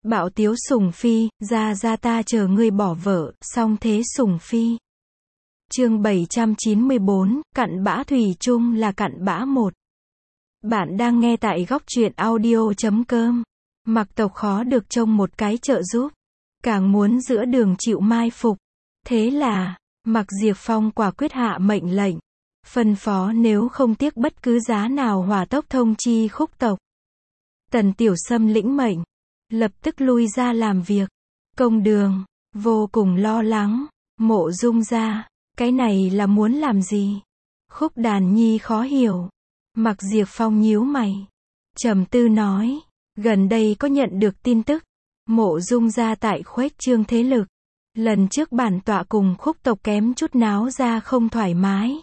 Bạo tiếu Sùng Phi, ra ta chờ ngươi bỏ vợ, song thế Sùng Phi. Chương 794, cặn bã thủy chung là cặn bã một. Bạn đang nghe tại góc truyện audio.com. Mặc Tộc khó được trông một cái trợ giúp, càng muốn giữa đường chịu mai phục. Thế là, Mặc Diệp Phong quả quyết hạ mệnh lệnh, phân phó nếu không tiếc bất cứ giá nào hỏa tốc thông chi Khúc tộc. Tần Tiểu Sâm lĩnh mệnh, lập tức lui ra làm việc. Công Đường vô cùng lo lắng, Mộ Dung gia, cái này là muốn làm gì? Khúc Đàn Nhi khó hiểu. Mặc Diệp Phong nhíu mày, trầm tư nói, gần đây có nhận được tin tức, Mộ Dung gia tại khuếch trương thế lực. Lần trước bản tọa cùng Khúc tộc kém chút náo ra không thoải mái.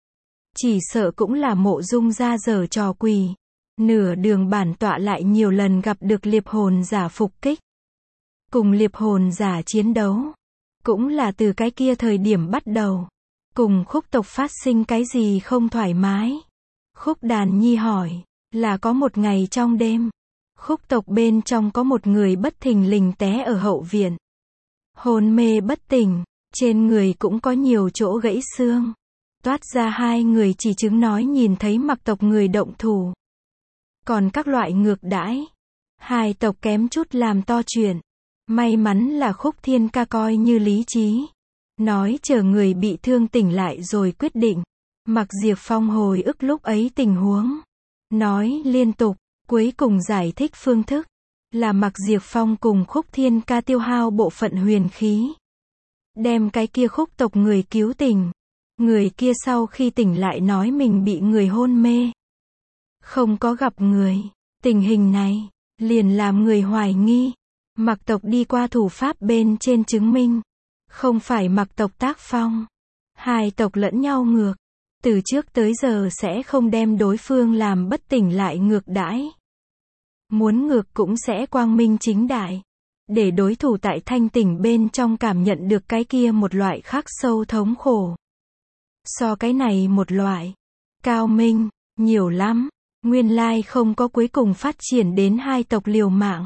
Chỉ sợ cũng là Mộ Dung gia giở trò quỷ. Nửa đường bản tọa lại nhiều lần gặp được liệp hồn giả phục kích. Cùng liệp hồn giả chiến đấu. Cũng là từ cái kia thời điểm bắt đầu. Cùng Khúc tộc phát sinh cái gì không thoải mái? Khúc Đàn Nhi hỏi, là có một ngày trong đêm. Khúc tộc bên trong có một người bất thình lình té ở hậu viện. Hôn mê bất tỉnh, trên người cũng có nhiều chỗ gãy xương. Toát ra hai người chỉ chứng nói nhìn thấy Mặc tộc người động thủ. Còn các loại ngược đãi, hai tộc kém chút làm to chuyện. May mắn là Khúc Thiên Ca coi như lý trí, nói chờ người bị thương tỉnh lại rồi quyết định. Mặc Diệp Phong hồi ức lúc ấy tình huống, nói liên tục, cuối cùng giải thích phương thức, là Mặc Diệp Phong cùng Khúc Thiên Ca tiêu hao bộ phận huyền khí, đem cái kia Khúc tộc người cứu tỉnh. Người kia sau khi tỉnh lại nói mình bị người hôn mê, không có gặp người. Tình hình này liền làm người hoài nghi Mặc tộc đi qua thủ pháp bên trên chứng minh không phải Mặc tộc tác phong. Hai tộc lẫn nhau ngược, từ trước tới giờ sẽ không đem đối phương làm bất tỉnh lại ngược đãi. Muốn ngược cũng sẽ quang minh chính đại, để đối thủ tại thanh tỉnh bên trong cảm nhận được cái kia một loại khắc sâu thống khổ. So cái này một loại cao minh nhiều lắm. Nguyên lai không có cuối cùng phát triển đến hai tộc liều mạng.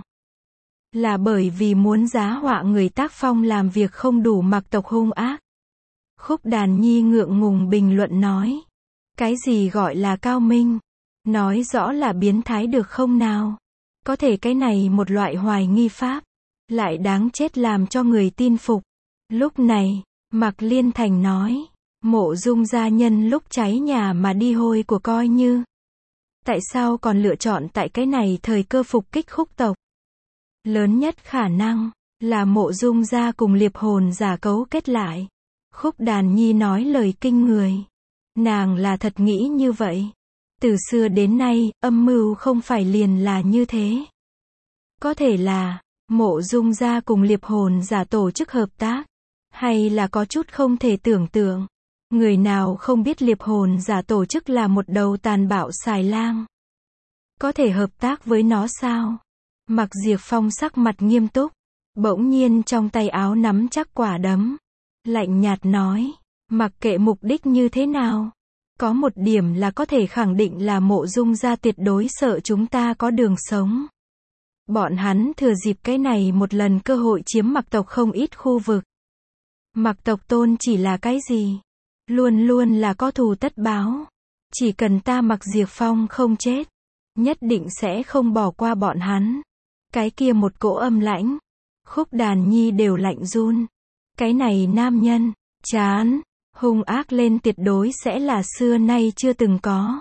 Là bởi vì muốn giá họa người tác phong làm việc không đủ Mặc tộc hung ác. Khúc Đàn Nhi ngượng ngùng bình luận nói. Cái gì gọi là cao minh? Nói rõ là biến thái được không nào? Có thể cái này một loại hoài nghi pháp, lại đáng chết làm cho người tin phục. Lúc này, Mặc Liên Thành nói, Mộ Dung gia nhân lúc cháy nhà mà đi hôi của coi như. Tại sao còn lựa chọn tại cái này thời cơ phục kích Khúc tộc? Lớn nhất khả năng là Mộ Dung gia cùng liệp hồn giả cấu kết lại. Khúc Đàn Nhi nói lời kinh người. Nàng là thật nghĩ như vậy. Từ xưa đến nay, âm mưu không phải liền là như thế. Có thể là Mộ Dung gia cùng liệp hồn giả tổ chức hợp tác, hay là có chút không thể tưởng tượng. Người nào không biết liệp hồn giả tổ chức là một đầu tàn bạo xài lang. Có thể hợp tác với nó sao? Mặc Diệp Phong sắc mặt nghiêm túc, bỗng nhiên trong tay áo nắm chắc quả đấm. Lạnh nhạt nói, mặc kệ mục đích như thế nào. Có một điểm là có thể khẳng định là Mộ Dung gia tuyệt đối sợ chúng ta có đường sống. Bọn hắn thừa dịp cái này một lần cơ hội chiếm Mặc tộc không ít khu vực. Mặc tộc tôn chỉ là cái gì? Luôn luôn là có thù tất báo. Chỉ cần ta Mặc Diệp Phong không chết, nhất định sẽ không bỏ qua bọn hắn. Cái kia một cỗ âm lãnh, Khúc Đàn Nhi đều lạnh run. Cái này nam nhân, chán, hung ác lên tuyệt đối sẽ là xưa nay chưa từng có.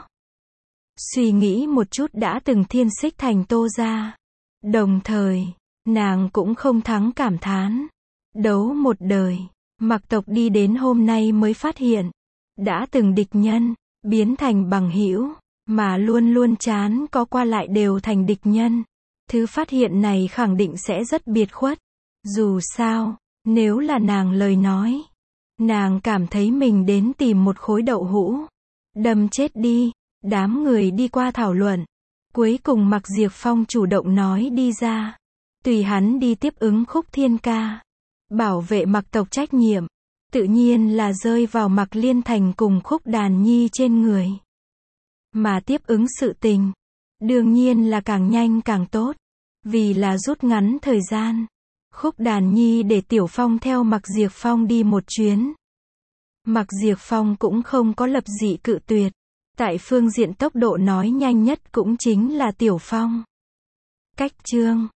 Suy nghĩ một chút đã từng thiên xích thành Tô gia. Đồng thời, nàng cũng không thắng cảm thán. Đấu một đời. Mặc tộc đi đến hôm nay mới phát hiện, đã từng địch nhân, biến thành bằng hữu, mà luôn luôn chán có qua lại đều thành địch nhân. Thứ phát hiện này khẳng định sẽ rất biệt khuất. Dù sao, nếu là nàng lời nói, nàng cảm thấy mình đến tìm một khối đậu hũ, đâm chết đi. Đám người đi qua thảo luận. Cuối cùng Mặc Diệp Phong chủ động nói đi ra. Tùy hắn đi tiếp ứng Khúc Thiên Ca. Bảo vệ Mặc tộc trách nhiệm, tự nhiên là rơi vào Mặc Liên Thành cùng Khúc Đàn Nhi trên người. Mà tiếp ứng sự tình, đương nhiên là càng nhanh càng tốt. Vì là rút ngắn thời gian. Khúc Đàn Nhi để Tiểu Phong theo Mạc Diệp Phong đi một chuyến. Mạc Diệp Phong cũng không có lập dị cự tuyệt. Tại phương diện tốc độ nói nhanh nhất cũng chính là Tiểu Phong. Cách chương